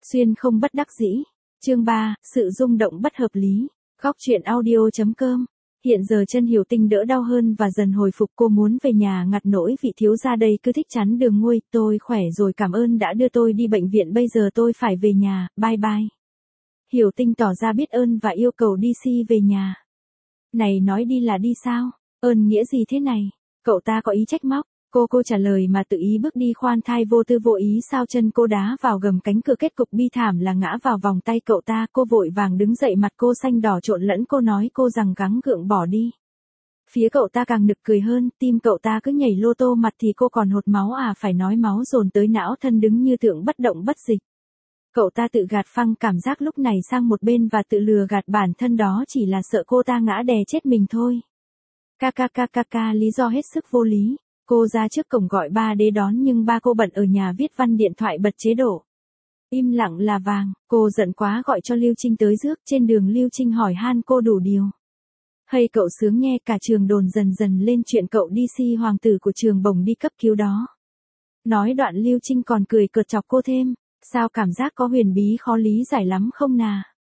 Xuyên không bất đắc dĩ. Chương 3, sự rung động bất hợp lý. Góc truyện audio.com. Hiện giờ chân Hiểu Tinh đỡ đau hơn và dần hồi phục, cô muốn về nhà ngặt nỗi vị thiếu gia đây cứ thích chắn đường nguôi, tôi khỏe rồi, cảm ơn đã đưa tôi đi bệnh viện, bây giờ tôi phải về nhà, bye bye. Hiểu Tinh tỏ ra biết ơn và yêu cầu DC về nhà. Này, nói đi là đi sao? Ơn nghĩa gì thế này? Cậu ta có ý trách móc. Cô trả lời mà tự ý bước đi, khoan thai vô tư vô ý sao chân cô đá vào gầm cánh cửa, kết cục bi thảm là ngã vào vòng tay cậu ta. Cô vội vàng đứng dậy, mặt cô xanh đỏ trộn lẫn, cô nói cô rằng gắng gượng bỏ đi. Phía cậu ta càng nực cười hơn, tim cậu ta cứ nhảy lô tô, mặt thì cô còn hột máu, phải nói máu dồn tới não, thân đứng như tượng bất động bất dịch. Cậu ta tự gạt phăng cảm giác lúc này sang một bên và tự lừa gạt bản thân đó chỉ là sợ cô ta ngã đè chết mình thôi. Lý do hết sức vô lý. Cô ra trước cổng gọi ba đến đón nhưng ba cô bận ở nhà viết văn, điện thoại bật chế độ. Im lặng là vàng, cô giận quá gọi cho Lưu Trinh tới rước, trên đường Lưu Trinh hỏi han cô đủ điều. Hay cậu sướng nghe, cả trường đồn dần dần lên chuyện cậu DC hoàng tử của trường bổng đi cấp cứu đó. Nói đoạn Lưu Trinh còn cười cợt chọc cô thêm, sao cảm giác có huyền bí khó lý giải lắm không nà?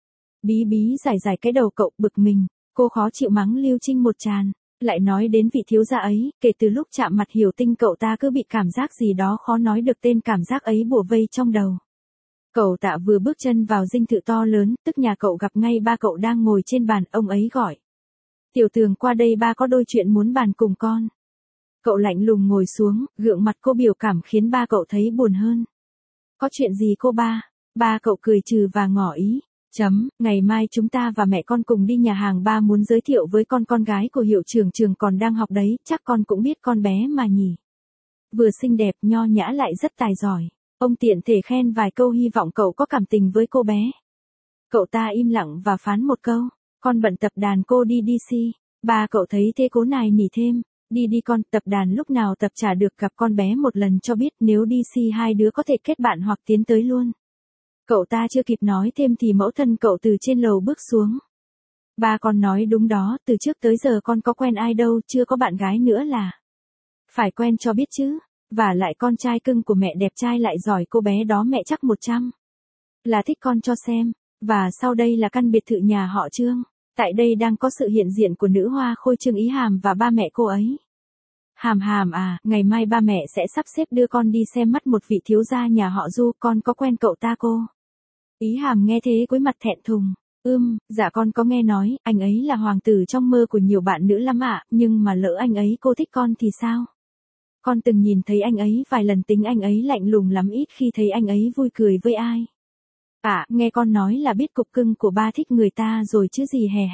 Bí giải cái đầu cậu, bực mình, cô khó chịu mắng Lưu Trinh một tràn. Lại nói đến vị thiếu gia ấy, kể từ lúc chạm mặt Hiểu Tinh cậu ta cứ bị cảm giác gì đó khó nói được tên, cảm giác ấy bủa vây trong đầu. Cậu ta vừa bước chân vào dinh thự to lớn, tức nhà cậu, gặp ngay ba cậu đang ngồi trên bàn, ông ấy gọi. Tiểu Tường qua đây, ba có đôi chuyện muốn bàn cùng con. Cậu lạnh lùng ngồi xuống, gượng mặt, cô biểu cảm khiến ba cậu thấy buồn hơn. Có chuyện gì cô ba? Ba cậu cười trừ và ngỏ ý. Ngày mai chúng ta và mẹ con cùng đi nhà hàng, ba muốn giới thiệu với con gái của hiệu trưởng trường còn đang học đấy, chắc con cũng biết con bé mà nhỉ. Vừa xinh đẹp, nho nhã lại rất tài giỏi. Ông tiện thể khen vài câu, hy vọng cậu có cảm tình với cô bé. Cậu ta im lặng và phán một câu, con bận tập đàn, cô đi DC. Ba cậu thấy thế cố nài nỉ thêm, đi con, tập đàn lúc nào tập chả được, gặp con bé một lần cho biết, nếu DC hai đứa có thể kết bạn hoặc tiến tới luôn. Cậu ta chưa kịp nói thêm thì mẫu thân cậu từ trên lầu bước xuống. Ba con nói đúng đó, từ trước tới giờ con có quen ai đâu, chưa có bạn gái nữa là. Phải quen cho biết chứ, và lại con trai cưng của mẹ đẹp trai lại giỏi, cô bé đó mẹ chắc 100. Là thích con cho xem, và sau đây là căn biệt thự nhà họ Trương. Tại đây đang có sự hiện diện của nữ hoa khôi Trương Ý Hàm và ba mẹ cô ấy. Hàm à, ngày mai ba mẹ sẽ sắp xếp đưa con đi xem mắt một vị thiếu gia nhà họ Du, con có quen cậu ta cô? Ý Hàm nghe thế cúi mặt thẹn thùng. Dạ con có nghe nói, anh ấy là hoàng tử trong mơ của nhiều bạn nữ lắm ạ, nhưng mà lỡ anh ấy cô thích con thì sao? Con từng nhìn thấy anh ấy vài lần, tính anh ấy lạnh lùng lắm, ít khi thấy anh ấy vui cười với ai. Nghe con nói là biết cục cưng của ba thích người ta rồi chứ gì hè.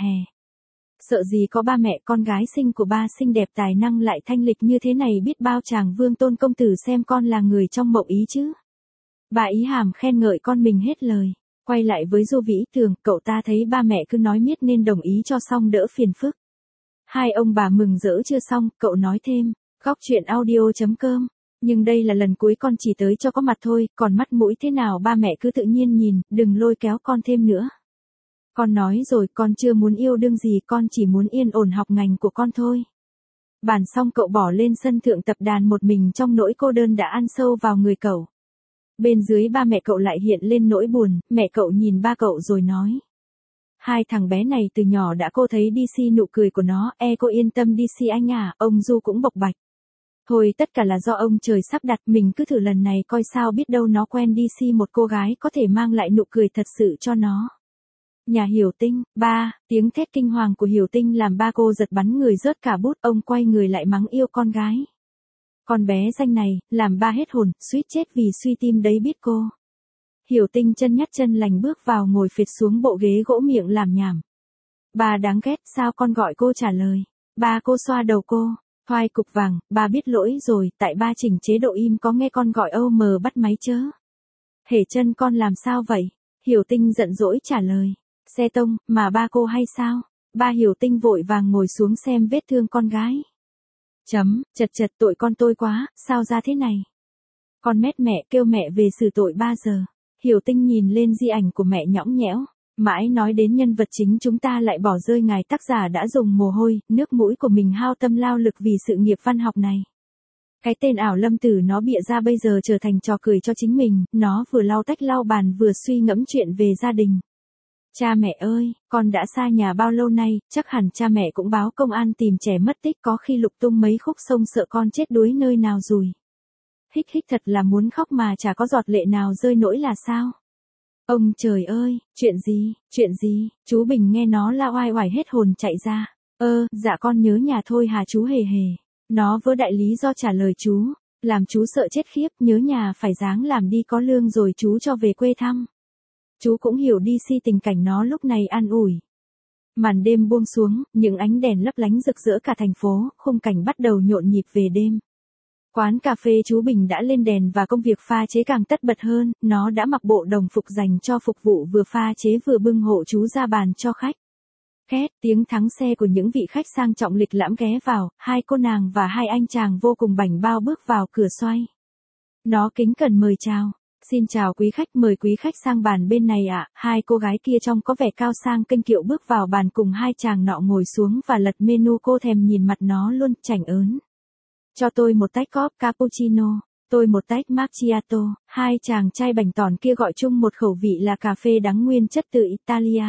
Sợ gì có ba mẹ, con gái xinh của ba xinh đẹp tài năng lại thanh lịch như thế này, biết bao chàng vương tôn công tử xem con là người trong mộng ý chứ. Bà Ý Hàm khen ngợi con mình hết lời. Quay lại với Du Vĩ Tường, cậu ta thấy ba mẹ cứ nói miết nên đồng ý cho xong đỡ phiền phức. Hai ông bà mừng rỡ chưa xong, cậu nói thêm, góc truyện audio.com. Nhưng đây là lần cuối con chỉ tới cho có mặt thôi, còn mắt mũi thế nào ba mẹ cứ tự nhiên nhìn, đừng lôi kéo con thêm nữa. Con nói rồi, con chưa muốn yêu đương gì, con chỉ muốn yên ổn học ngành của con thôi. Bàn xong cậu bỏ lên sân thượng tập đàn một mình, trong nỗi cô đơn đã ăn sâu vào người cậu. Bên dưới ba mẹ cậu lại hiện lên nỗi buồn, mẹ cậu nhìn ba cậu rồi nói. Hai thằng bé này từ nhỏ đã cô thấy DC nụ cười của nó, cô yên tâm DC anh à, ông Du cũng bộc bạch. Thôi tất cả là do ông trời sắp đặt, mình cứ thử lần này coi sao, biết đâu nó quen DC một cô gái có thể mang lại nụ cười thật sự cho nó. Nhà Hiểu Tinh, ba, tiếng thét kinh hoàng của Hiểu Tinh làm ba cô giật bắn người rớt cả bút, ông quay người lại mắng yêu con gái. Con bé danh này, làm ba hết hồn, suýt chết vì suy tim đấy biết cô. Hiểu Tinh chân nhắt chân lành bước vào, ngồi phịch xuống bộ ghế gỗ, miệng làm nhảm. Ba đáng ghét, sao con gọi cô trả lời. Ba cô xoa đầu cô, thoai cục vàng, ba biết lỗi rồi, tại ba chỉnh chế độ im, có nghe con gọi bắt máy chớ. Hể chân con làm sao vậy? Hiểu Tinh giận dỗi trả lời. Xe tông, mà ba cô hay sao? Ba Hiểu Tinh vội vàng ngồi xuống xem vết thương con gái. Chật tội con tôi quá, sao ra thế này? Con mét mẹ, kêu mẹ về xử tội 3 giờ. Hiểu Tinh nhìn lên di ảnh của mẹ nhõng nhẽo. Mãi nói đến nhân vật chính chúng ta lại bỏ rơi ngài tác giả đã dùng mồ hôi, nước mũi của mình hao tâm lao lực vì sự nghiệp văn học này. Cái tên ảo Lâm Tử nó bịa ra bây giờ trở thành trò cười cho chính mình, nó vừa lau tách lau bàn vừa suy ngẫm chuyện về gia đình. Cha mẹ ơi, con đã xa nhà bao lâu nay, chắc hẳn cha mẹ cũng báo công an tìm trẻ mất tích, có khi lục tung mấy khúc sông sợ con chết đuối nơi nào rồi. Hích hích, thật là muốn khóc mà chả có giọt lệ nào rơi nỗi là sao. Ông trời ơi, chuyện gì, chú Bình nghe nó la oai oải hết hồn chạy ra. Dạ con nhớ nhà thôi hà chú hề hề. Nó vớ đại lý do trả lời chú, làm chú sợ chết khiếp, nhớ nhà phải ráng làm đi có lương rồi chú cho về quê thăm. Chú cũng hiểu đi si tình cảnh nó lúc này an ủi. Màn đêm buông xuống, những ánh đèn lấp lánh rực rỡ cả thành phố, khung cảnh bắt đầu nhộn nhịp về đêm. Quán cà phê chú Bình đã lên đèn và công việc pha chế càng tất bật hơn, nó đã mặc bộ đồng phục dành cho phục vụ vừa pha chế vừa bưng hộ chú ra bàn cho khách. Két, tiếng thắng xe của những vị khách sang trọng lịch lãm ghé vào, hai cô nàng và hai anh chàng vô cùng bảnh bao bước vào cửa xoay. Nó kính cẩn mời chào. Xin chào quý khách, mời quý khách sang bàn bên này ạ. Hai cô gái kia trông có vẻ cao sang kênh kiệu bước vào bàn cùng hai chàng nọ ngồi xuống và lật menu, cô thèm nhìn mặt nó luôn, chảnh ớn. Cho tôi một tách cóp cappuccino, tôi một tách macchiato. Hai chàng trai bảnh tỏn kia gọi chung một khẩu vị là cà phê đắng nguyên chất từ Italia.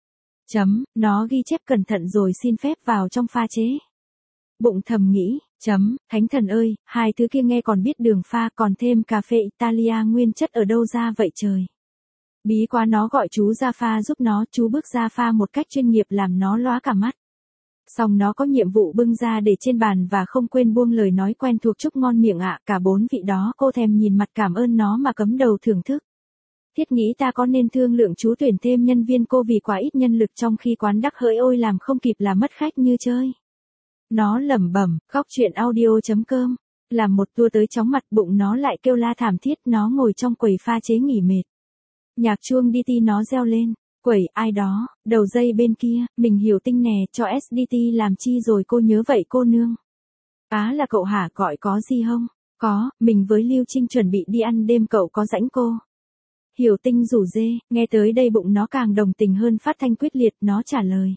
Nó ghi chép cẩn thận rồi xin phép vào trong pha chế. Bụng thầm nghĩ, thánh thần ơi, hai thứ kia nghe còn biết đường pha, còn thêm cà phê Italia nguyên chất ở đâu ra vậy trời. Bí quá, nó gọi chú ra pha giúp nó, chú bước ra pha một cách chuyên nghiệp làm nó lóa cả mắt. Xong nó có nhiệm vụ bưng ra để trên bàn và không quên buông lời nói quen thuộc chúc ngon miệng ạ. Cả bốn vị đó cô thèm nhìn mặt cảm ơn nó mà cấm đầu thưởng thức. Thiết nghĩ ta có nên thương lượng chú tuyển thêm nhân viên cô vì quá ít nhân lực, trong khi quán đắc hỡi ôi làm không kịp là mất khách như chơi. Nó lẩm bẩm, khóc chuyện audio.com. Làm một tour tới chóng mặt, bụng nó lại kêu la thảm thiết, nó ngồi trong quầy pha chế nghỉ mệt. Nhạc chuông DT nó reo lên. Quẩy, ai đó, đầu dây bên kia, mình Hiểu Tinh nè, cho SDT làm chi rồi cô nhớ vậy cô nương. Là cậu hả, gọi có gì không? Có, mình với Lưu Trinh chuẩn bị đi ăn đêm, cậu có rảnh cô? Hiểu Tinh rủ dê, nghe tới đây bụng nó càng đồng tình hơn, phát thanh quyết liệt, nó trả lời.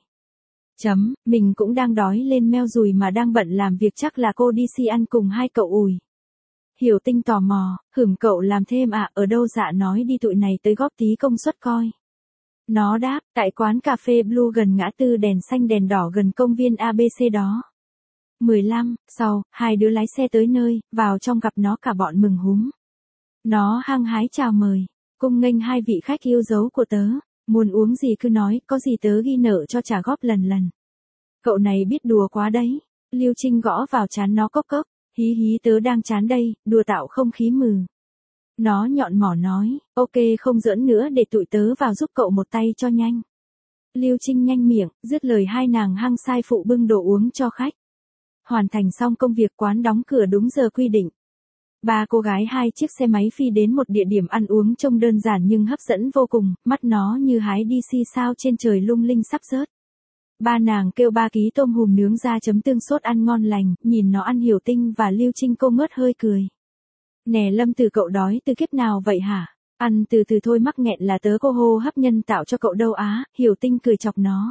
Mình cũng đang đói lên meo rùi mà đang bận làm việc, chắc là cô đi si ăn cùng hai cậu ủi. Hiểu Tinh tò mò, cậu làm thêm ạ, ở đâu dạ, nói đi tụi này tới góp tí công suất coi. Nó đáp, tại quán cà phê Blue gần ngã tư đèn xanh đèn đỏ gần công viên ABC đó. 15, sau, hai đứa lái xe tới nơi, vào trong gặp nó cả bọn mừng húm. Nó hăng hái chào mời, cung nghênh hai vị khách yêu dấu của tớ, muốn uống gì cứ nói, có gì tớ ghi nợ cho trả góp lần. Cậu này biết đùa quá đấy. Lưu Trinh gõ vào trán nó cốc cốc, hí tớ đang chán đây, đùa tạo không khí mừ. Nó nhọn mỏ nói, ok không giỡn nữa, để tụi tớ vào giúp cậu một tay cho nhanh. Lưu Trinh nhanh miệng, dứt lời hai nàng hăng sai phụ bưng đồ uống cho khách. Hoàn thành xong công việc, quán đóng cửa đúng giờ quy định. Ba cô gái hai chiếc xe máy phi đến một địa điểm ăn uống trông đơn giản nhưng hấp dẫn vô cùng, mắt nó như hái đi si sao trên trời lung linh sắp rớt. Ba nàng kêu 3 ký tôm hùm nướng ra chấm tương sốt ăn ngon lành, nhìn nó ăn Hiểu Tinh và Lưu Trinh cô ngớt hơi cười. Nè Lâm Từ, cậu đói từ kiếp nào vậy hả? Ăn từ từ thôi, mắc nghẹn là tớ cô hô hấp nhân tạo cho cậu đâu á. Hiểu Tinh cười chọc nó.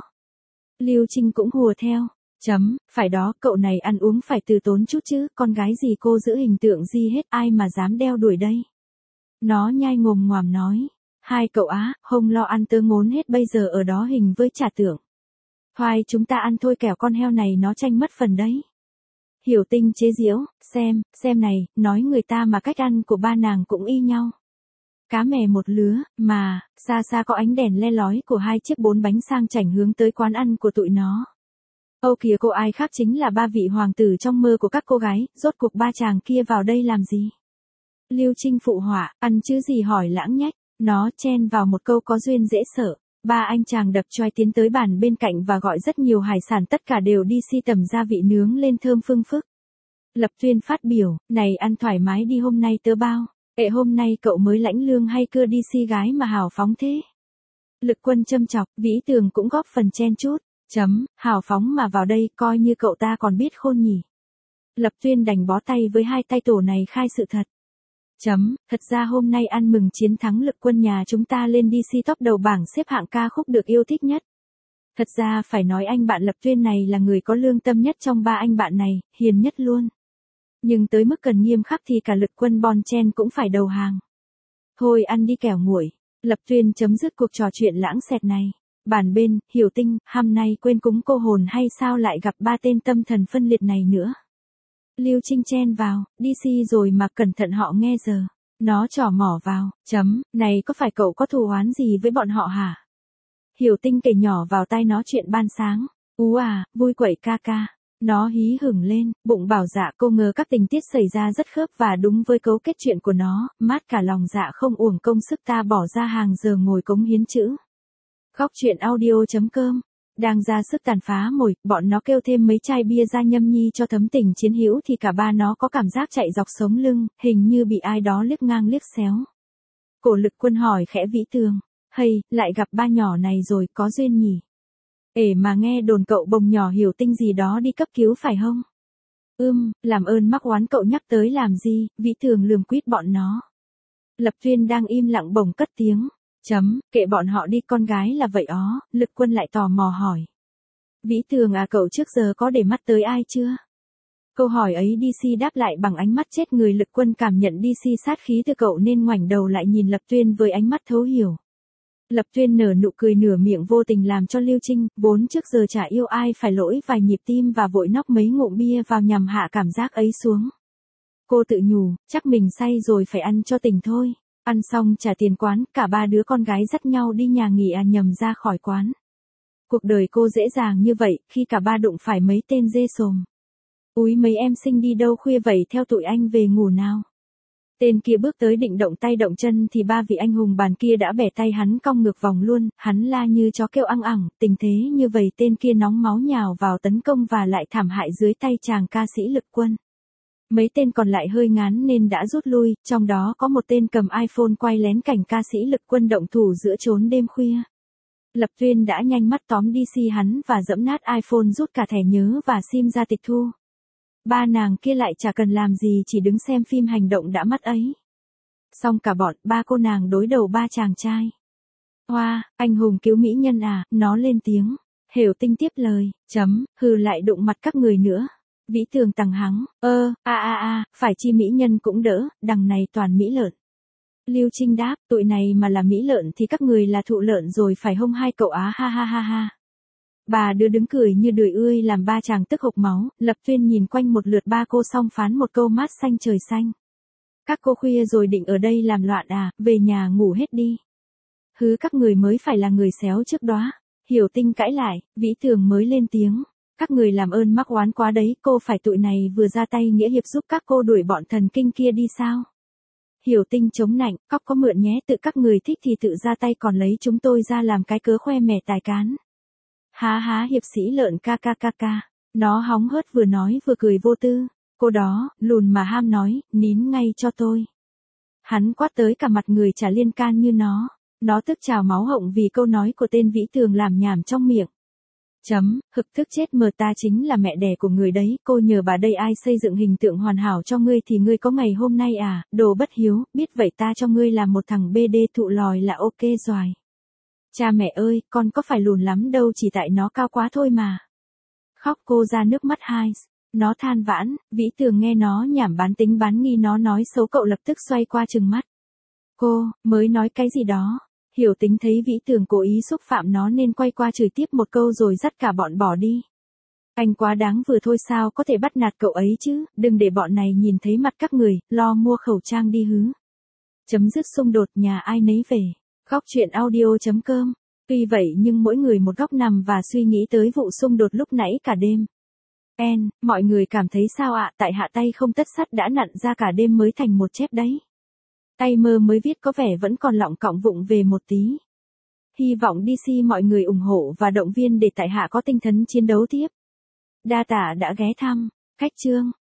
Lưu Trinh cũng hùa theo. Phải đó, cậu này ăn uống phải từ tốn chút chứ, con gái gì cô giữ hình tượng gì hết, ai mà dám đeo đuổi đây. Nó nhai ngồm ngoàm nói. Hai cậu á, không lo ăn tớ ngốn hết bây giờ ở đó hình với trả tượng. Hoài chúng ta ăn thôi, kẻo con heo này nó tranh mất phần đấy. Hiểu Tinh chế giễu, xem này, nói người ta mà cách ăn của ba nàng cũng y nhau. Cá mè một lứa, mà, xa có ánh đèn le lói của hai chiếc 4 bánh sang chảnh hướng tới quán ăn của tụi nó. Âu kìa, cô ai khác chính là 3 vị hoàng tử trong mơ của các cô gái, rốt cuộc ba chàng kia vào đây làm gì? Lưu Trinh phụ họa, ăn chứ gì hỏi lãng nhách, nó chen vào một câu có duyên dễ sợ. Ba anh chàng đập choai tiến tới bàn bên cạnh và gọi rất nhiều hải sản, tất cả đều đi si tầm gia vị nướng lên thơm phương phức. Lập Tuyên phát biểu, này ăn thoải mái đi, hôm nay tớ bao. Hôm nay cậu mới lãnh lương hay cưa đi si gái mà hào phóng thế? Lực Quân châm chọc, Vĩ Tường cũng góp phần chen chút. Hào phóng mà vào đây, coi như cậu ta còn biết khôn nhỉ. Lập Tuyên đành bó tay với hai tay tổ này khai sự thật. Thật ra hôm nay ăn mừng chiến thắng Lực Quân nhà chúng ta lên DC top đầu bảng xếp hạng ca khúc được yêu thích nhất. Thật ra phải nói anh bạn Lập Tuyên này là người có lương tâm nhất trong ba anh bạn này, hiền nhất luôn. Nhưng tới mức cần nghiêm khắc thì cả Lực Quân Bon Chen cũng phải đầu hàng. Thôi ăn đi kẻo nguội. Lập Tuyên chấm dứt cuộc trò chuyện lãng xẹt này. Bàn bên, Hiểu Tinh, hôm nay quên cúng cô hồn hay sao lại gặp ba tên tâm thần phân liệt này nữa. Lưu Trinh chen vào, DC rồi mà cẩn thận họ nghe giờ. Nó trỏ mỏ vào, này có phải cậu có thù oán gì với bọn họ hả? Hiểu Tinh kể nhỏ vào tai nó chuyện ban sáng. Vui quậy ca ca. Nó hí hửng lên, bụng bảo dạ cô ngờ các tình tiết xảy ra rất khớp và đúng với cấu kết chuyện của nó, mát cả lòng dạ không uổng công sức ta bỏ ra hàng giờ ngồi cống hiến chữ. Góc truyện audio.com. Đang ra sức tàn phá mồi, bọn nó kêu thêm mấy chai bia ra nhâm nhi cho thấm tình chiến hữu thì cả ba nó có cảm giác chạy dọc sống lưng, hình như bị ai đó liếc ngang liếc xéo. Cổ Lực Quân hỏi khẽ Vĩ Tường, lại gặp ba nhỏ này rồi, có duyên nhỉ? Mà nghe đồn cậu bồng nhỏ Hiểu Tinh gì đó đi cấp cứu phải không? Làm ơn mắc oán cậu nhắc tới làm gì, Vĩ Tường lườm quýt bọn nó. Lập Tuyên đang im lặng bỗng cất tiếng. Kệ bọn họ đi, con gái là vậy ó. Lực Quân lại tò mò hỏi. Vĩ Tường cậu trước giờ có để mắt tới ai chưa? Câu hỏi ấy DC đáp lại bằng ánh mắt chết người. Lực Quân cảm nhận DC sát khí từ cậu nên ngoảnh đầu lại nhìn Lập Tuyên với ánh mắt thấu hiểu. Lập Tuyên nở nụ cười nửa miệng vô tình làm cho Lưu Trinh, vốn trước giờ chả yêu ai phải lỗi vài nhịp tim và vội nóc mấy ngụm bia vào nhằm hạ cảm giác ấy xuống. Cô tự nhủ, chắc mình say rồi phải ăn cho tỉnh thôi. Ăn xong trả tiền quán, cả ba đứa con gái dắt nhau đi nhà nghỉ nhầm ra khỏi quán. Cuộc đời cô dễ dàng như vậy, khi cả ba đụng phải mấy tên dê sồm. Úi mấy em xinh đi đâu khuya vậy, theo tụi anh về ngủ nào. Tên kia bước tới định động tay động chân thì ba vị anh hùng bàn kia đã bẻ tay hắn cong ngược vòng luôn, hắn la như chó kêu ăng ẳng, tình thế như vậy tên kia nóng máu nhào vào tấn công và lại thảm hại dưới tay chàng ca sĩ Lực Quân. Mấy tên còn lại hơi ngán nên đã rút lui, trong đó có một tên cầm iPhone quay lén cảnh ca sĩ Lực Quân động thủ giữa chốn đêm khuya. Lập Tuyên đã nhanh mắt tóm DC hắn và dẫm nát iPhone, rút cả thẻ nhớ và sim ra tịch thu. Ba nàng kia lại chả cần làm gì, chỉ đứng xem phim hành động đã mắt ấy. Xong cả bọn, ba cô nàng đối đầu ba chàng trai. Anh hùng cứu mỹ nhân nó lên tiếng. Hiểu Tinh tiếp lời, lại đụng mặt các người nữa. Vĩ Tường tằng hắng, phải chi mỹ nhân cũng đỡ, đằng này toàn mỹ lợn. Lưu Trinh đáp, tụi này mà là mỹ lợn thì các người là thụ lợn rồi phải không hai cậu ha. Bà đứa đứng cười như đười ươi làm ba chàng tức hộc máu. Lập Tuyên nhìn quanh một lượt ba cô xong phán một câu mát xanh trời xanh. Các cô khuya rồi định ở đây làm loạn về nhà ngủ hết đi. Các người mới phải là người xéo trước đó. Hiểu Tinh cãi lại, Vĩ Tường mới lên tiếng. Các người làm ơn mắc oán quá đấy, cô phải tụi này vừa ra tay nghĩa hiệp giúp các cô đuổi bọn thần kinh kia đi sao? Hiểu Tinh chống nạnh, cóc có mượn nhé, tự các người thích thì tự ra tay còn lấy chúng tôi ra làm cái cớ khoe mẽ tài cán. Há hiệp sĩ lợn ca. Nó hóng hớt vừa nói vừa cười vô tư. Cô đó, lùn mà ham nói, nín ngay cho tôi. Hắn quát tới cả mặt người chả liên can như nó. Nó tức trào máu họng vì câu nói của tên Vĩ Tường làm nhảm trong miệng. Hực tức chết mờ, ta chính là mẹ đẻ của người đấy, cô nhờ bà đây ai xây dựng hình tượng hoàn hảo cho ngươi thì ngươi có ngày hôm nay đồ bất hiếu, biết vậy ta cho ngươi là một thằng BD thụ lòi là ok rồi. Cha mẹ ơi, con có phải lùn lắm đâu, chỉ tại nó cao quá thôi mà. Khóc cô ra nước mắt hai. Nó than vãn, Vĩ Tường nghe nó nhảm bán tính bán nghi nó nói xấu cậu lập tức xoay qua trừng mắt. Cô, mới nói cái gì đó? Hiểu Tính thấy Vĩ Tường cố ý xúc phạm nó nên quay qua chửi tiếp một câu rồi dắt cả bọn bỏ đi. Anh quá đáng vừa thôi, sao có thể bắt nạt cậu ấy chứ, đừng để bọn này nhìn thấy mặt các người, lo mua khẩu trang đi hứ. Chấm dứt xung đột, nhà ai nấy về. Góc truyện audio.com. Tuy vậy nhưng mỗi người một góc nằm và suy nghĩ tới vụ xung đột lúc nãy cả đêm. Mọi người cảm thấy sao ạ? Tại hạ tay không tất sắt đã nặn ra cả đêm mới thành một chép đấy. Tay mơ mới viết có vẻ vẫn còn lọng cọng vụng về một tí. Hy vọng DC mọi người ủng hộ và động viên để tại hạ có tinh thần chiến đấu tiếp. Đa tạ đã ghé thăm. Khách chương.